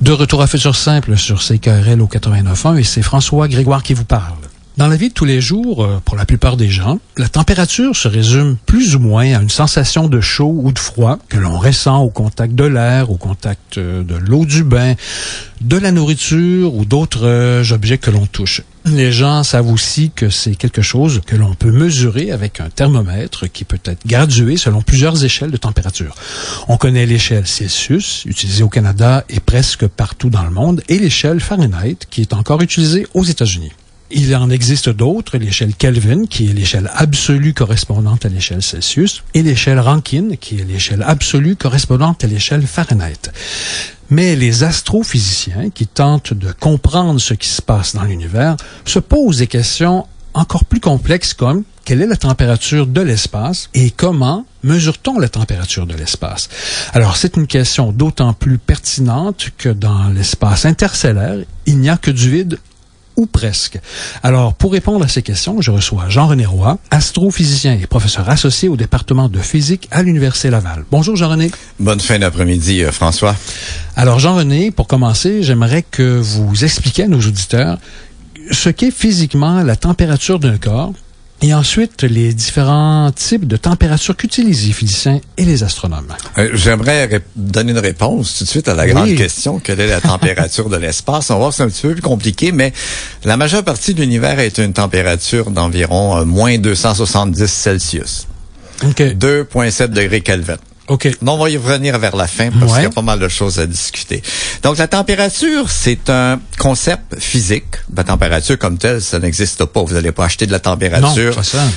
De retour à Futur Simple sur CKRL au 89.1 et c'est François Grégoire qui vous parle. Dans la vie de tous les jours, pour la plupart des gens, la température se résume plus ou moins à une sensation de chaud ou de froid que l'on ressent au contact de l'air, au contact de l'eau du bain, de la nourriture ou d'autres objets que l'on touche. Les gens savent aussi que c'est quelque chose que l'on peut mesurer avec un thermomètre qui peut être gradué selon plusieurs échelles de température. On connaît l'échelle Celsius, utilisée au Canada et presque partout dans le monde, et l'échelle Fahrenheit, qui est encore utilisée aux États-Unis. Il en existe d'autres, l'échelle Kelvin, qui est l'échelle absolue correspondante à l'échelle Celsius, et l'échelle Rankine, qui est l'échelle absolue correspondante à l'échelle Fahrenheit. Mais les astrophysiciens, qui tentent de comprendre ce qui se passe dans l'univers, se posent des questions encore plus complexes comme quelle est la température de l'espace et comment mesure-t-on la température de l'espace? Alors, c'est une question d'autant plus pertinente que dans l'espace interstellaire, il n'y a que du vide ou presque. Alors, pour répondre à ces questions, je reçois Jean-René Roy, astrophysicien et professeur associé au département de physique à l'Université Laval. Bonjour Jean-René. Bonne fin d'après-midi, François. Alors Jean-René, pour commencer, j'aimerais que vous expliquiez à nos auditeurs ce qu'est physiquement la température d'un corps et ensuite les différents types de températures qu'utilisent les physiciens et les astronomes. J'aimerais donner une réponse tout de suite à la grande question, quelle est la température de l'espace? On va voir, c'est un petit peu plus compliqué, mais la majeure partie de l'univers est une température d'environ moins 270 Celsius. Okay. 2,7 degrés Kelvin. OK. On va y revenir vers la fin parce qu'il y a pas mal de choses à discuter. Donc, la température, c'est un concept physique. La température comme telle, ça n'existe pas. Vous n'allez pas acheter de la température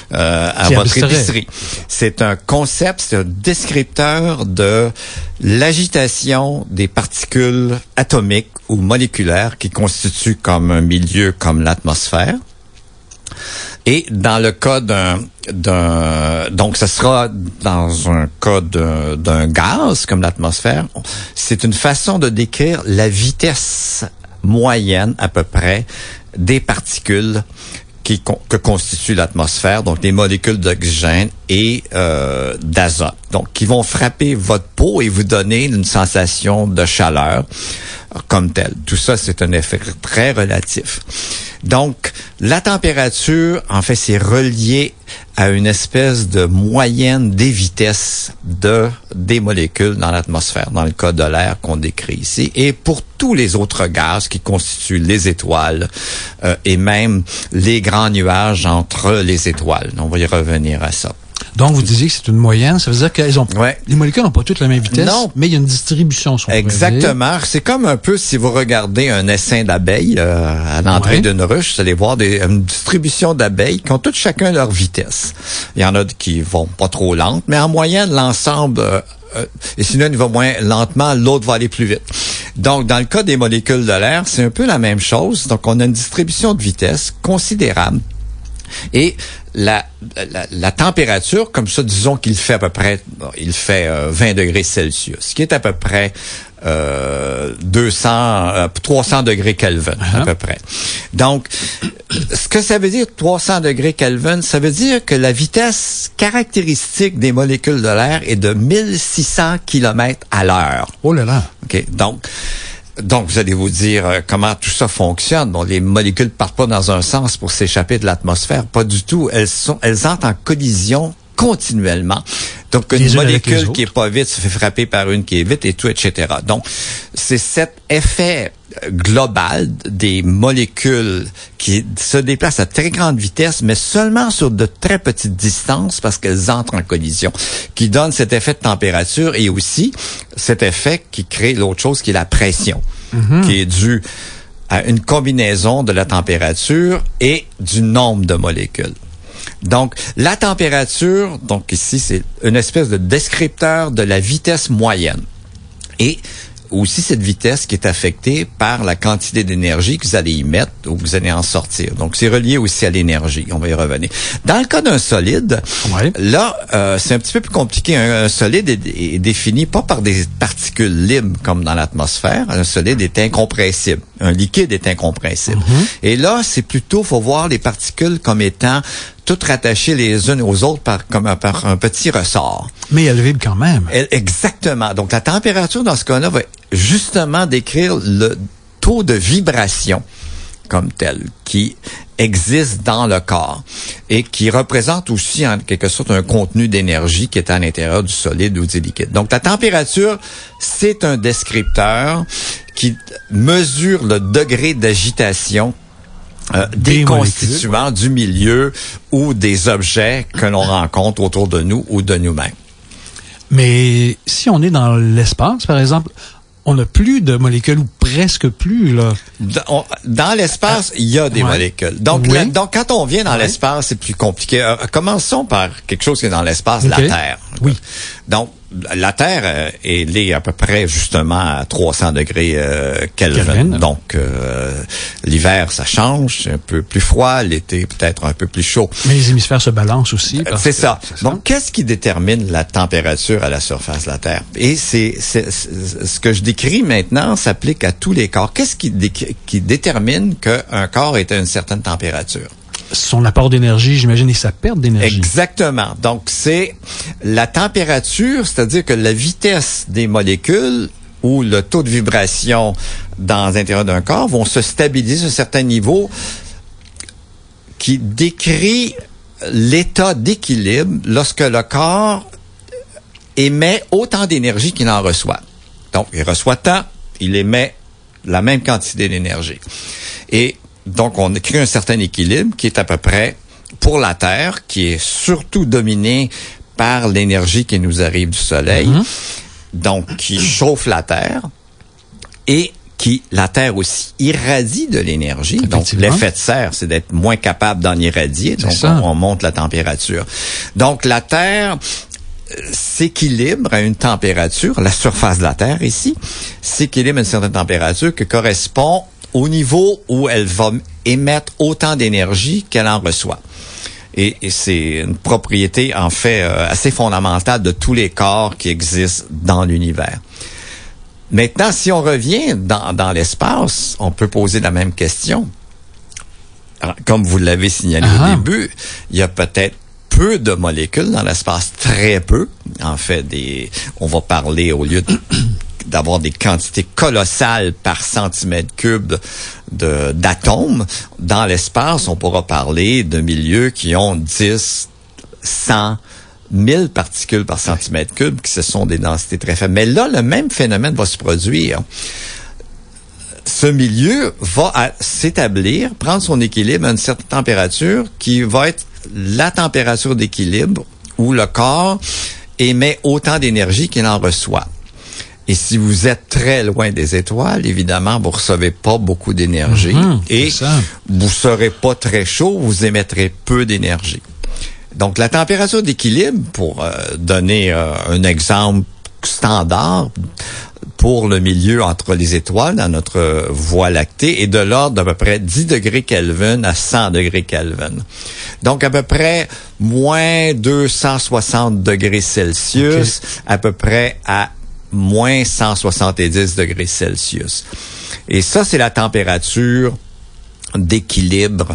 à votre épicerie. C'est un concept, c'est un descripteur de l'agitation des particules atomiques ou moléculaires qui constituent comme un milieu comme l'atmosphère. Et dans le cas donc ce sera dans un cas d'un gaz comme l'atmosphère, c'est une façon de décrire la vitesse moyenne à peu près des particules que constitue l'atmosphère, donc des molécules d'oxygène et d'azote. Donc, qui vont frapper votre peau et vous donner une sensation de chaleur comme telle. Tout ça, c'est un effet très relatif. Donc, la température, en fait, c'est relié à une espèce de moyenne des vitesses des molécules dans l'atmosphère, dans le cas de l'air qu'on décrit ici, et pour tous les autres gaz qui constituent les étoiles et même les grands nuages entre les étoiles. On va y revenir à ça. Donc, vous disiez que c'est une moyenne, ça veut dire que les molécules n'ont pas toutes la même vitesse, mais il y a une distribution. Exactement. C'est comme un peu si vous regardez un essaim d'abeilles à l'entrée d'une ruche, vous allez voir une distribution d'abeilles qui ont toutes chacun leur vitesse. Il y en a qui vont pas trop lentes, mais en moyenne, l'ensemble... et sinon, il va moins lentement, l'autre va aller plus vite. Donc, dans le cas des molécules de l'air, c'est un peu la même chose. Donc, on a une distribution de vitesse considérable. Et la température, comme ça, disons qu'il fait à peu près, 20 degrés Celsius, ce qui est à peu près 300 degrés Kelvin, à peu près. Donc, ce que ça veut dire 300 degrés Kelvin, ça veut dire que la vitesse caractéristique des molécules de l'air est de 1600 km à l'heure. Oh là là! OK, donc, vous allez vous dire comment tout ça fonctionne. Bon, les molécules partent pas dans un sens pour s'échapper de l'atmosphère, pas du tout. Elles entrent en collision continuellement. Donc, une molécule qui est pas vite se fait frapper par une qui est vite et tout, etc. Donc, c'est cet effet global des molécules qui se déplacent à très grande vitesse, mais seulement sur de très petites distances parce qu'elles entrent en collision, qui donne cet effet de température et aussi cet effet qui crée l'autre chose qui est la pression, qui est due à une combinaison de la température et du nombre de molécules. Donc, la température, donc ici, c'est une espèce de descripteur de la vitesse moyenne. Et aussi cette vitesse qui est affectée par la quantité d'énergie que vous allez y mettre ou que vous allez en sortir. Donc, c'est relié aussi à l'énergie. On va y revenir. Dans le cas d'un solide, là, c'est un petit peu plus compliqué. Un solide est défini pas par des particules libres comme dans l'atmosphère. Un solide est incompressible. Un liquide est incompressible. Et là, c'est plutôt, faut voir les particules comme étant toutes rattachées les unes aux autres par un petit ressort. Mais elles vibrent quand même. Exactement. Donc, la température, dans ce cas-là, va justement décrire le taux de vibration comme tel, qui existe dans le corps et qui représente aussi en quelque sorte un contenu d'énergie qui est à l'intérieur du solide ou du liquide. Donc la température, c'est un descripteur qui mesure le degré d'agitation des constituants du milieu ou des objets que l'on rencontre autour de nous ou de nous-mêmes. Mais si on est dans l'espace, par exemple, on n'a plus de molécules ou presque plus, là. Dans l'espace, il y a des molécules. Donc, donc, quand on vient dans l'espace, c'est plus compliqué. Commençons par quelque chose qui est dans l'espace, la Terre. Oui. Donc, la Terre, elle est à peu près justement à 300 degrés Kelvin. Donc, l'hiver, ça change, c'est un peu plus froid, l'été peut-être un peu plus chaud. Mais les hémisphères se balancent aussi. C'est ça. Donc, qu'est-ce qui détermine la température à la surface de la Terre? Et c'est ce que je décris maintenant s'applique à tous les corps. Qu'est-ce qui détermine qu'un corps est à une certaine température? Son apport d'énergie, j'imagine, et sa perte d'énergie. Exactement. Donc, c'est la température, c'est-à-dire que la vitesse des molécules ou le taux de vibration dans l'intérieur d'un corps vont se stabiliser à un certain niveau qui décrit l'état d'équilibre lorsque le corps émet autant d'énergie qu'il en reçoit. Donc, il reçoit tant, il émet la même quantité d'énergie. Et donc, on crée un certain équilibre qui est à peu près, pour la Terre, qui est surtout dominé par l'énergie qui nous arrive du Soleil, donc qui chauffe la Terre, et la Terre aussi irradie de l'énergie. Donc, l'effet de serre, c'est d'être moins capable d'en irradier, donc on monte la température. Donc, la Terre s'équilibre à une température, la surface de la Terre ici, s'équilibre à une certaine température qui correspond au niveau où elle va émettre autant d'énergie qu'elle en reçoit. Et c'est une propriété, en fait, assez fondamentale de tous les corps qui existent dans l'univers. Maintenant, si on revient dans l'espace, on peut poser la même question. Alors, comme vous l'avez signalé au début, il y a peut-être peu de molécules dans l'espace, très peu. En fait, on va parler, au lieu d'avoir des quantités colossales par centimètre cube d'atomes, dans l'espace, on pourra parler de milieux qui ont 10, 100, 1000 particules par centimètre cube, qui ce sont des densités très faibles. Mais là, le même phénomène va se produire. Ce milieu va s'établir, prendre son équilibre à une certaine température qui va être la température d'équilibre où le corps émet autant d'énergie qu'il en reçoit. Et si vous êtes très loin des étoiles, évidemment, vous recevez pas beaucoup d'énergie et vous serez pas très chaud, vous émettrez peu d'énergie. Donc, la température d'équilibre, pour donner un exemple standard pour le milieu entre les étoiles dans notre Voie lactée, est de l'ordre d'à peu près 10 degrés Kelvin à 100 degrés Kelvin. Donc, à peu près moins 260 degrés Celsius, à peu près à moins 170 degrés Celsius. Et ça, c'est la température d'équilibre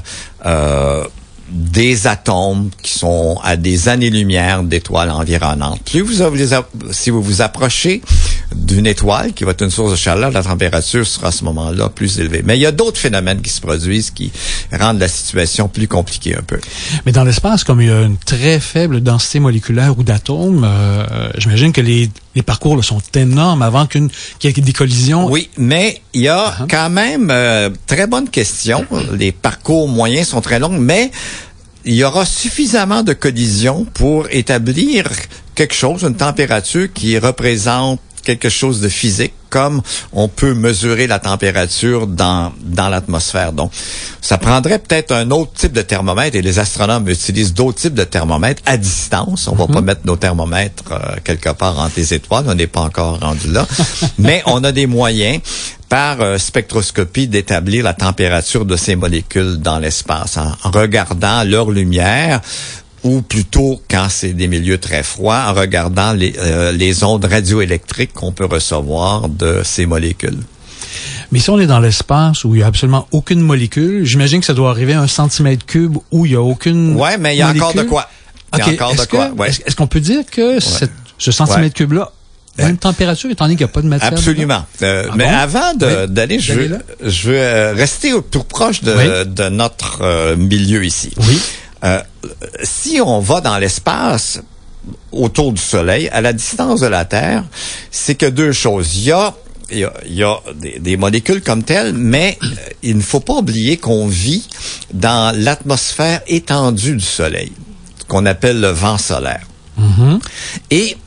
des atomes qui sont à des années-lumière d'étoiles environnantes. Si vous vous approchez d'une étoile qui va être une source de chaleur, la température sera à ce moment-là plus élevée. Mais il y a d'autres phénomènes qui se produisent qui rendent la situation plus compliquée un peu. Mais dans l'espace, comme il y a une très faible densité moléculaire ou d'atomes, j'imagine que les parcours là, sont énormes avant qu'il y ait des collisions. Oui, mais il y a quand même très bonne question. Les parcours moyens sont très longs, mais il y aura suffisamment de collisions pour établir quelque chose, une température qui représente quelque chose de physique, comme on peut mesurer la température dans l'atmosphère. Donc, ça prendrait peut-être un autre type de thermomètre, et les astronomes utilisent d'autres types de thermomètres à distance. On va pas mettre nos thermomètres quelque part entre les étoiles, on n'est pas encore rendu là, mais on a des moyens par spectroscopie d'établir la température de ces molécules dans l'espace en regardant leur lumière, ou plutôt, quand c'est des milieux très froids, en regardant les ondes radioélectriques qu'on peut recevoir de ces molécules. Mais si on est dans l'espace où il n'y a absolument aucune molécule, j'imagine que ça doit arriver à 1 centimètre cube où il n'y a aucune molécule. Ouais, mais il y a encore de quoi. Il y a encore de quoi. Ouais. Est-ce qu'on peut dire que ce centimètre cube-là a une température étant donné qu'il n'y a pas de matière? Absolument. Mais avant d'aller, je veux rester tout proche de notre milieu ici. Oui. Si on va dans l'espace autour du Soleil, à la distance de la Terre, c'est que deux choses. Il y a des molécules comme telles, mais il ne faut pas oublier qu'on vit dans l'atmosphère étendue du Soleil, qu'on appelle le vent solaire. Mm-hmm. Et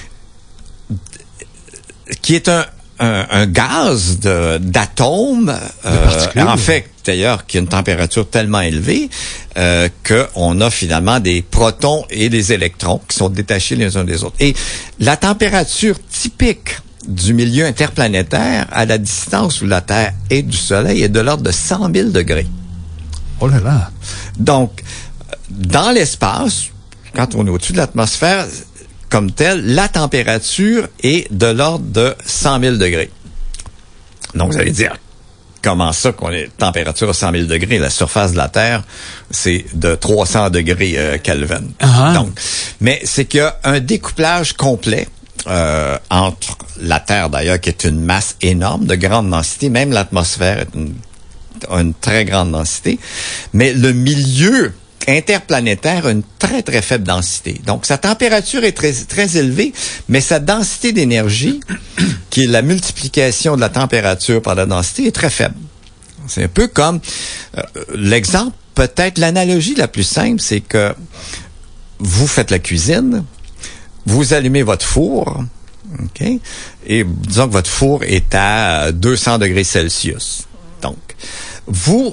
qui est un gaz d'atomes, en fait, d'ailleurs, qui a une température tellement élevée qu'on a finalement des protons et des électrons qui sont détachés les uns des autres. Et la température typique du milieu interplanétaire à la distance où la Terre est du Soleil est de l'ordre de 100 000 degrés. Oh là là! Donc, dans l'espace, quand on est au-dessus de l'atmosphère, comme telle, la température est de l'ordre de 100 000 degrés. Donc, vous allez dire, comment ça qu'on est température à 100 000 degrés? La surface de la Terre, c'est de 300 degrés Kelvin. Uh-huh. Donc, mais c'est qu'il y a un découplage complet entre la Terre, d'ailleurs, qui est une masse énorme, de grande densité, même l'atmosphère a une très grande densité, mais le milieu interplanétaire a une très, très faible densité. Donc, sa température est très, très élevée, mais sa densité d'énergie, qui est la multiplication de la température par la densité, est très faible. C'est un peu comme l'exemple, peut-être l'analogie la plus simple, c'est que vous faites la cuisine, vous allumez votre four, OK? Et disons que votre four est à 200 degrés Celsius. Donc, vous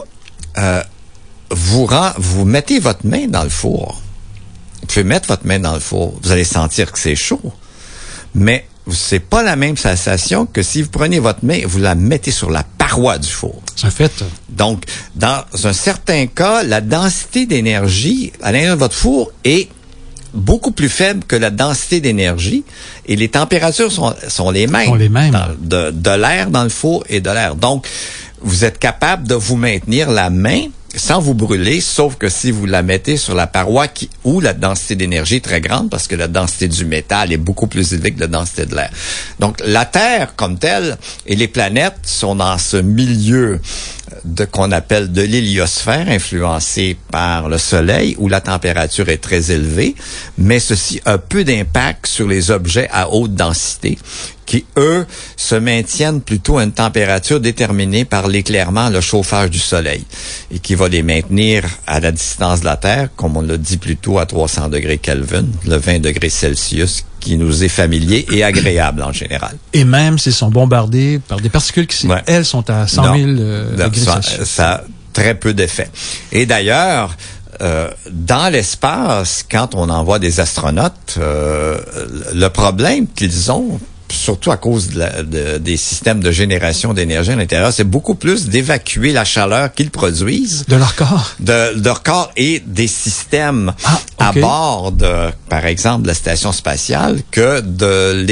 mettez votre main dans le four. Vous pouvez mettre votre main dans le four. Vous allez sentir que c'est chaud. Mais c'est pas la même sensation que si vous prenez votre main et vous la mettez sur la paroi du four. Ça fait. Donc, dans un certain cas, la densité d'énergie à l'intérieur de votre four est beaucoup plus faible que la densité d'énergie et les températures sont les mêmes. Sont les mêmes. De l'air dans le four et de l'air. Donc, vous êtes capable de vous maintenir la main sans vous brûler, sauf que si vous la mettez sur la paroi où la densité d'énergie est très grande, parce que la densité du métal est beaucoup plus élevée que la densité de l'air. Donc, la Terre comme telle et les planètes sont dans ce milieu qu'on appelle de l'héliosphère, influencé par le Soleil, où la température est très élevée, mais ceci a peu d'impact sur les objets à haute densité, qui, eux, se maintiennent plutôt à une température déterminée par l'éclairement, le chauffage du Soleil, et qui va les maintenir à la distance de la Terre, comme on l'a dit plus tôt, à 300 degrés Kelvin, le 20 degrés Celsius, qui nous est familier et agréable en général. Et même s'ils sont bombardés par des particules qui, elles, sont à 100 000 degrés Celsius. Ça a très peu d'effet. Et d'ailleurs, dans l'espace, quand on envoie des astronautes, le problème qu'ils ont, surtout à cause des systèmes de génération d'énergie à l'intérieur, c'est beaucoup plus d'évacuer la chaleur qu'ils produisent. De leur corps? De leur corps et des systèmes à bord par exemple, de la station spatiale, que de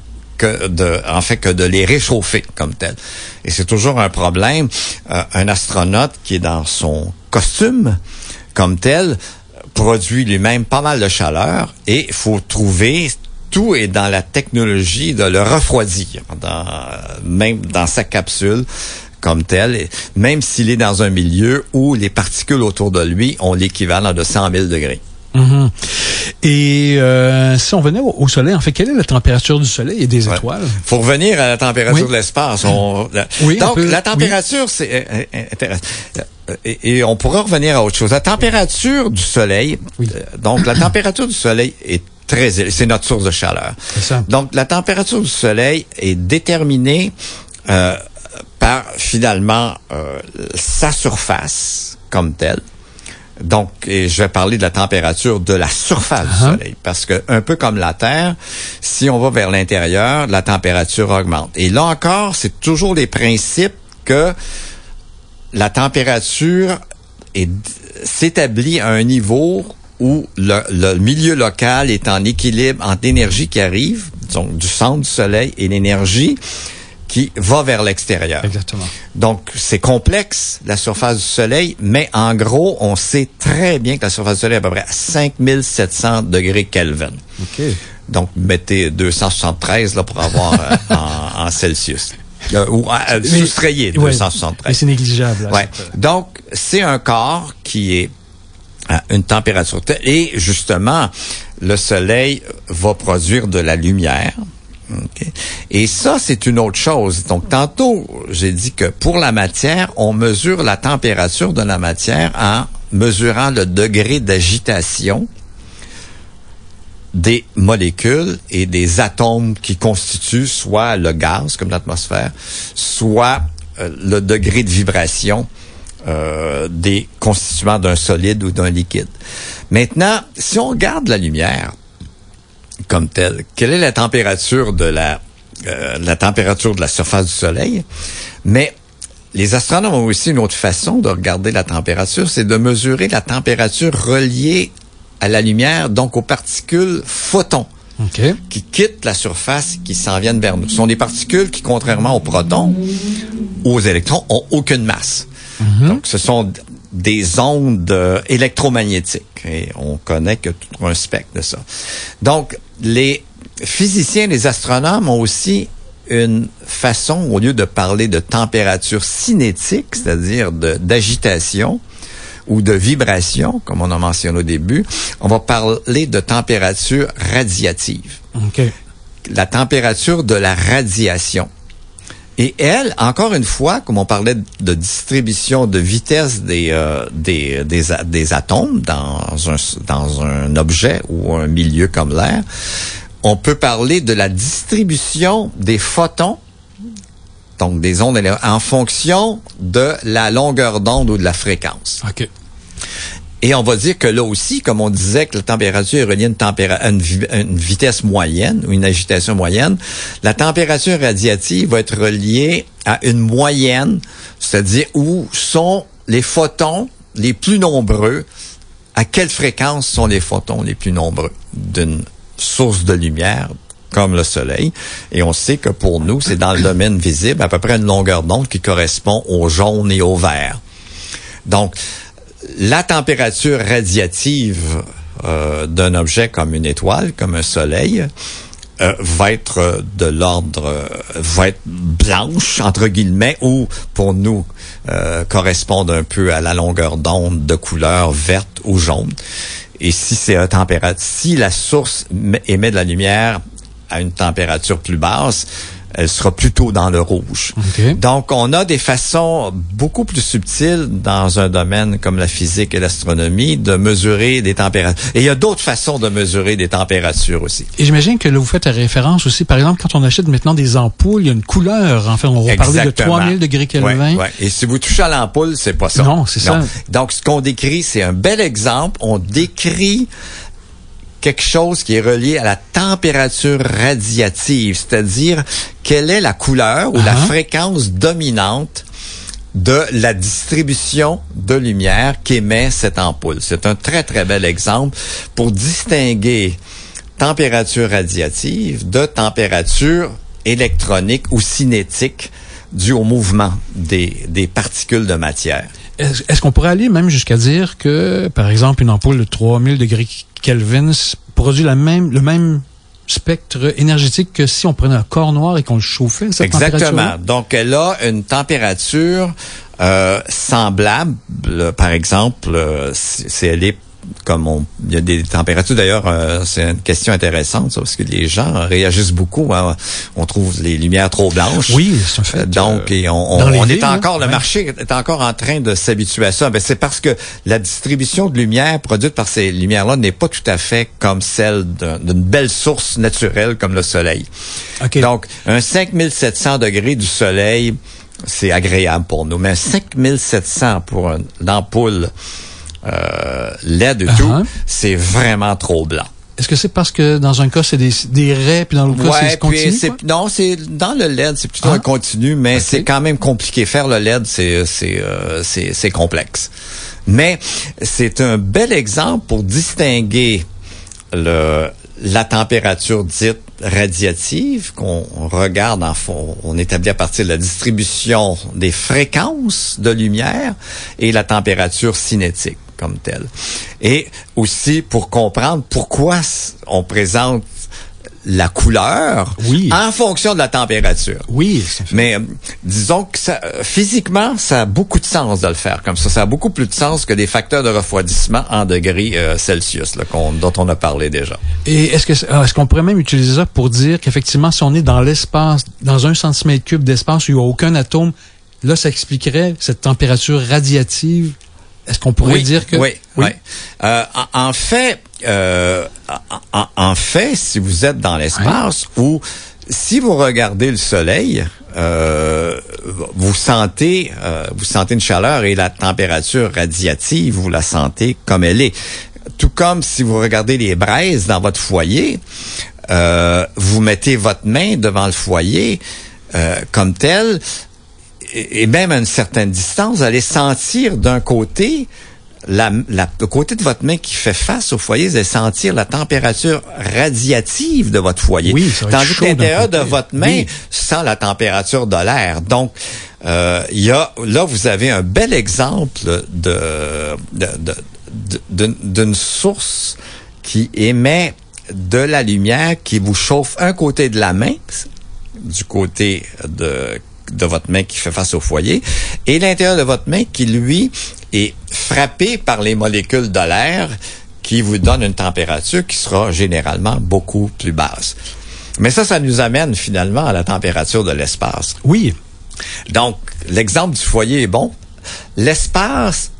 les réchauffer comme tel. Et c'est toujours un problème. Un astronaute qui est dans son costume comme tel produit lui-même pas mal de chaleur et il faut trouver... Tout est dans la technologie de le refroidir, même dans sa capsule comme telle, même s'il est dans un milieu où les particules autour de lui ont l'équivalent de 100 000 degrés. Mm-hmm. Et si on venait au Soleil, en fait, quelle est la température du Soleil et des étoiles? Faut revenir à la température de l'espace. Donc, la température, c'est intéressant. Et on pourra revenir à autre chose. La température du Soleil, donc la température du Soleil est très élevée. C'est notre source de chaleur. C'est ça. Donc, la température du Soleil est déterminée par, finalement, sa surface comme telle. Donc, et je vais parler de la température de la surface du Soleil, parce que un peu comme la Terre, si on va vers l'intérieur, la température augmente. Et là encore, c'est toujours les principes que la température s'établit à un niveau où le milieu local est en équilibre entre l'énergie qui arrive, donc du centre du Soleil, et l'énergie qui va vers l'extérieur. Exactement. Donc, c'est complexe, la surface du Soleil, mais en gros, on sait très bien que la surface du Soleil est à peu près à 5700 degrés Kelvin. OK. Donc, mettez 273 là, pour avoir en Celsius. Soustrayez 273. Mais c'est négligeable. Là, ouais. Donc, c'est un corps qui est à une température telle. Et justement, le Soleil va produire de la lumière. Okay. Et ça, c'est une autre chose. Donc, tantôt, j'ai dit que pour la matière, on mesure la température de la matière en mesurant le degré d'agitation des molécules et des atomes qui constituent soit le gaz, comme l'atmosphère, soit le degré de vibration des constituants d'un solide ou d'un liquide. Maintenant, si on regarde la lumière comme telle, quelle est la température de la température de la surface du Soleil? Mais les astronomes ont aussi une autre façon de regarder la température, c'est de mesurer la température reliée à la lumière, donc aux particules photons. Okay. Qui quittent la surface, qui s'en viennent vers nous. Ce sont des particules qui, contrairement aux protons ou aux électrons, ont aucune masse. Mm-hmm. Donc, ce sont des ondes électromagnétiques. Et on connaît que tout un spectre de ça. Donc, les physiciens, les astronomes ont aussi une façon, au lieu de parler de température cinétique, c'est-à-dire d'agitation, ou de vibration, comme on a mentionné au début, on va parler de température radiative. Okay. La température de la radiation. Et elle, encore une fois, comme on parlait de distribution de vitesse des atomes dans un objet ou un milieu comme l'air, on peut parler de la distribution des photons, donc des ondes en fonction de la longueur d'onde ou de la fréquence. OK. Et on va dire que là aussi, comme on disait que la température est reliée à une vitesse moyenne ou une agitation moyenne, la température radiative va être reliée à une moyenne, c'est-à-dire où sont les photons les plus nombreux, à quelle fréquence sont les photons les plus nombreux d'une source de lumière comme le Soleil. Et on sait que pour nous, c'est dans le domaine visible, à peu près une longueur d'onde qui correspond au jaune et au vert. Donc, la température radiative d'un objet comme une étoile, comme un Soleil, va être de l'ordre, va être blanche, entre guillemets, ou pour nous, correspondre un peu à la longueur d'onde de couleur verte ou jaune. Et si c'est si la source émet de la lumière à une température plus basse, elle sera plutôt dans le rouge. Okay. Donc, on a des façons beaucoup plus subtiles dans un domaine comme la physique et l'astronomie de mesurer des températures. Et il y a d'autres façons de mesurer des températures aussi. Et j'imagine que là, vous faites référence aussi, par exemple, quand on achète maintenant des ampoules, il y a une couleur. En fait, on va parler de 3000 degrés Kelvin. Ouais. Et si vous touchez à l'ampoule, c'est pas ça. Non, c'est ça. Donc, ce qu'on décrit, c'est un bel exemple. On décrit quelque chose qui est relié à la température radiative, c'est-à-dire quelle est la couleur ou la fréquence dominante de la distribution de lumière qu'émet cette ampoule. C'est un très, très bel exemple pour distinguer température radiative de température électronique ou cinétique due au mouvement des particules de matière. Est-ce qu'on pourrait aller même jusqu'à dire que, par exemple, une ampoule de 3000 degrés Kelvin produit le même spectre énergétique que si on prenait un corps noir et qu'on le chauffait, cette Exactement. Donc, elle a une température semblable, par exemple, si elle est comme il y a des températures, d'ailleurs, c'est une question intéressante, ça, parce que les gens réagissent beaucoup. Hein, on trouve les lumières trop blanches. Oui, c'est un fait. Donc, le marché est encore en train de s'habituer à ça. Ben, c'est parce que la distribution de lumière produite par ces lumières-là n'est pas tout à fait comme celle d'une belle source naturelle comme le Soleil. Okay. Donc, un 5700 degrés du Soleil, c'est agréable pour nous. Mais 5700 pour une ampoule LED et tout, c'est vraiment trop blanc. Est-ce que c'est parce que dans un cas, c'est des raies, puis dans l'autre cas, c'est continu? Non, c'est dans le LED, c'est plutôt un continu, mais c'est quand même compliqué. Faire le LED, c'est complexe. Mais c'est un bel exemple pour distinguer la température dite radiative qu'on regarde on établit à partir de la distribution des fréquences de lumière et la température cinétique comme telle. Et aussi pour comprendre pourquoi on présente la couleur en fonction de la température. Oui. Mais disons que physiquement, ça a beaucoup de sens de le faire comme ça. Ça a beaucoup plus de sens que les facteurs de refroidissement en degrés Celsius dont on a parlé déjà. Et est-ce qu'on pourrait même utiliser ça pour dire qu'effectivement, si on est dans l'espace, dans 1 cm3 d'espace où il n'y a aucun atome, là, ça expliquerait cette température radiative? Est-ce qu'on pourrait dire que... Oui. En fait, si vous êtes dans l'espace ou si vous regardez le soleil, vous sentez une chaleur et la température radiative, vous la sentez comme elle est. Tout comme si vous regardez les braises dans votre foyer, vous mettez votre main devant le foyer comme tel, et même à une certaine distance, vous allez sentir d'un côté le côté de votre main qui fait face au foyer, vous allez sentir la température radiative de votre foyer. Oui, tandis que l'intérieur de votre main sent la température de l'air. Donc, là, vous avez un bel exemple d'une source qui émet de la lumière qui vous chauffe un côté de la main, du côté de votre main qui fait face au foyer, et l'intérieur de votre main qui, lui, est frappé par les molécules de l'air qui vous donne une température qui sera généralement beaucoup plus basse. Mais ça nous amène finalement à la température de l'espace. Oui. Donc, l'exemple du foyer est bon. L'espace,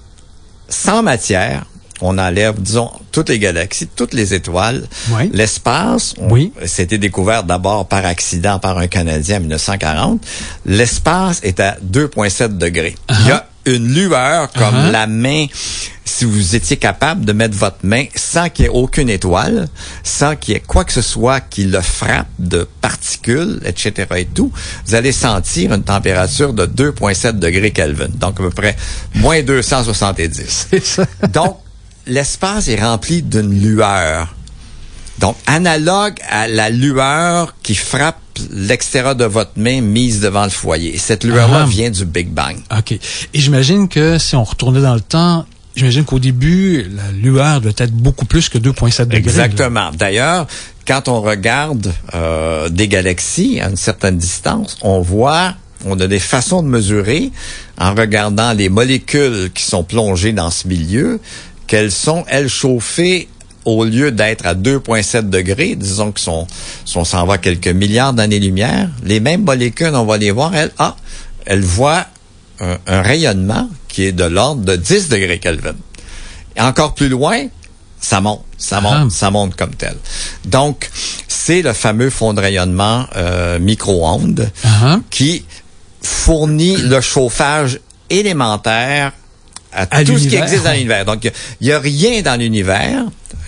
sans matière, on enlève, disons, toutes les galaxies, toutes les étoiles. Oui. L'espace, c'était découvert d'abord par accident par un Canadien en 1940. L'espace est à 2,7 degrés. Il y a une lueur comme la main, si vous étiez capable de mettre votre main sans qu'il y ait aucune étoile, sans qu'il y ait quoi que ce soit qui le frappe de particules, etc. et tout, vous allez sentir une température de 2,7 degrés Kelvin. Donc, à peu près moins 270. C'est ça. Donc, l'espace est rempli d'une lueur. Donc, analogue à la lueur qui frappe l'extérieur de votre main mise devant le foyer. Et cette lueur-là vient du Big Bang. OK. Et j'imagine que si on retournait dans le temps, j'imagine qu'au début, la lueur doit être beaucoup plus que 2,7 degrés. Exactement. D'ailleurs, quand on regarde des galaxies à une certaine distance, on a des façons de mesurer en regardant les molécules qui sont plongées dans ce milieu, qu'elles sont, elles, chauffées au lieu d'être à 2,7 degrés, disons que si on s'en va à quelques milliards d'années-lumière, les mêmes molécules, on va les voir, elles voient un rayonnement qui est de l'ordre de 10 degrés Kelvin. Et encore plus loin, ça monte comme tel. Donc, c'est le fameux fond de rayonnement micro-ondes qui fournit le chauffage élémentaire à tout ce qui existe dans l'univers. Donc, il n'y a rien dans l'univers,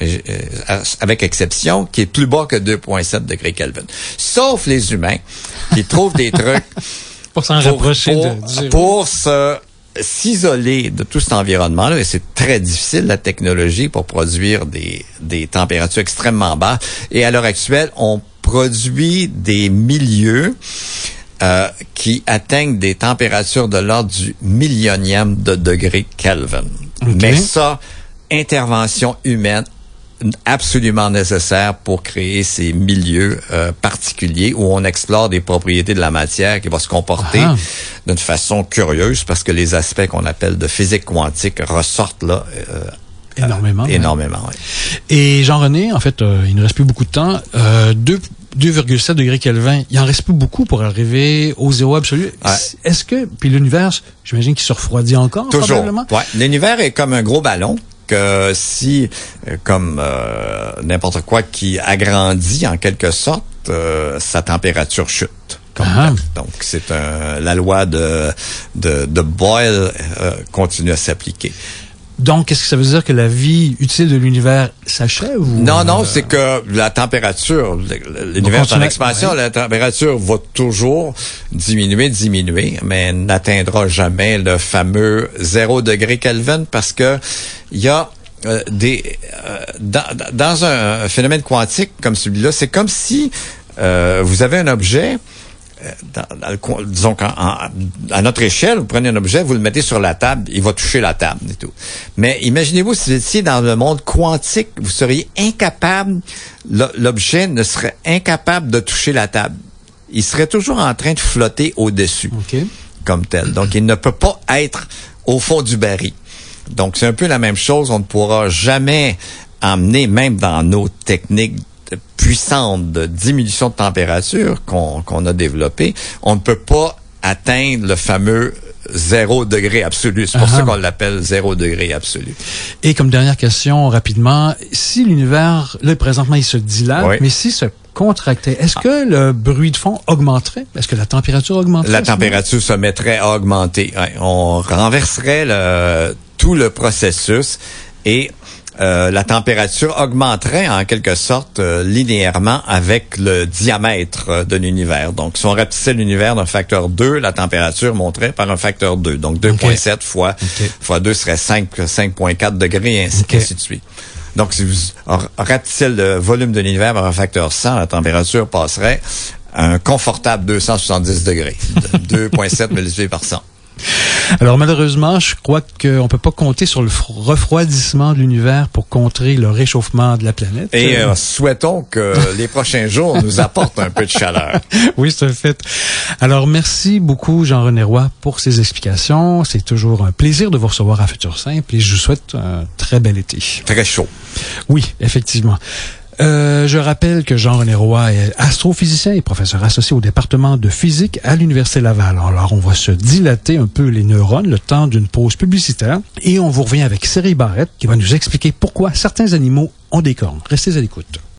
avec exception, qui est plus bas que 2,7 degrés Kelvin. Sauf les humains, qui trouvent des trucs pour s'en rapprocher pour s'isoler de tout cet environnement-là. Et c'est très difficile, la technologie, pour produire des températures extrêmement basses. Et à l'heure actuelle, on produit des milieux qui atteignent des températures de l'ordre du millionième de degré Kelvin. Okay. Mais ça, intervention humaine absolument nécessaire pour créer ces milieux particuliers où on explore des propriétés de la matière qui va se comporter d'une façon curieuse parce que les aspects qu'on appelle de physique quantique ressortent là énormément. Oui. Et Jean-René, en fait, il ne reste plus beaucoup de temps. 2,7 degrés Kelvin, il en reste plus beaucoup pour arriver au zéro absolu. Ouais. Est-ce que, puis l'univers, j'imagine qu'il se refroidit encore, toujours, probablement? Ouais. L'univers est comme un gros ballon que si, comme n'importe quoi qui agrandit en quelque sorte, sa température chute. Donc, c'est la loi de Boyle continue à s'appliquer. Donc, est-ce que ça veut dire que la vie utile de l'univais s'achève? Non, c'est que la température, l'univers est en expansion, la température va toujours diminuer, mais n'atteindra jamais le fameux 0 degré Kelvin parce que il y a dans un phénomène quantique comme celui-là, c'est comme si vous avez un objet, disons à notre échelle, vous prenez un objet, vous le mettez sur la table, il va toucher la table et tout. Mais imaginez-vous si vous étiez dans le monde quantique, vous seriez incapable, l'objet ne serait incapable de toucher la table. Il serait toujours en train de flotter au-dessus, comme tel. Donc, il ne peut pas être au fond du baril. Donc, c'est un peu la même chose. On ne pourra jamais emmener, même dans nos techniques puissantes de diminution de température qu'on a développées, on ne peut pas atteindre le fameux 0 degré absolu. C'est pour ça qu'on l'appelle 0 degré absolu. Et comme dernière question, rapidement, si l'univers, là, présentement, il se dilate, mais si se contractait, est-ce que le bruit de fond augmenterait? Est-ce que la température augmenterait? La température se mettrait à augmenter. Ouais, on renverserait tout le processus et la température augmenterait en quelque sorte linéairement avec le diamètre de l'univers. Donc, si on rapetissait l'univers d'un facteur 2, la température monterait par un facteur 2. Donc, 2,7 fois 2 serait 5,4 degrés, et ainsi de suite. Donc, si vous rapetissez le volume de l'univers par un facteur 100, la température passerait à un confortable 270 degrés. 2,7 multiplié par 100. Alors malheureusement, je crois qu'on ne peut pas compter sur le refroidissement de l'univers pour contrer le réchauffement de la planète. Et souhaitons que les prochains jours nous apportent un peu de chaleur. Oui, c'est un fait. Alors merci beaucoup Jean-René Roy pour ces explications. C'est toujours un plaisir de vous recevoir à Futur Simple et je vous souhaite un très bel été. Très chaud. Oui, effectivement. Je rappelle que Jean-René Roy est astrophysicien et professeur associé au département de physique à l'Université Laval. Alors, on va se dilater un peu les neurones le temps d'une pause publicitaire et on vous revient avec Cyril Barrette qui va nous expliquer pourquoi certains animaux ont des cornes. Restez à l'écoute.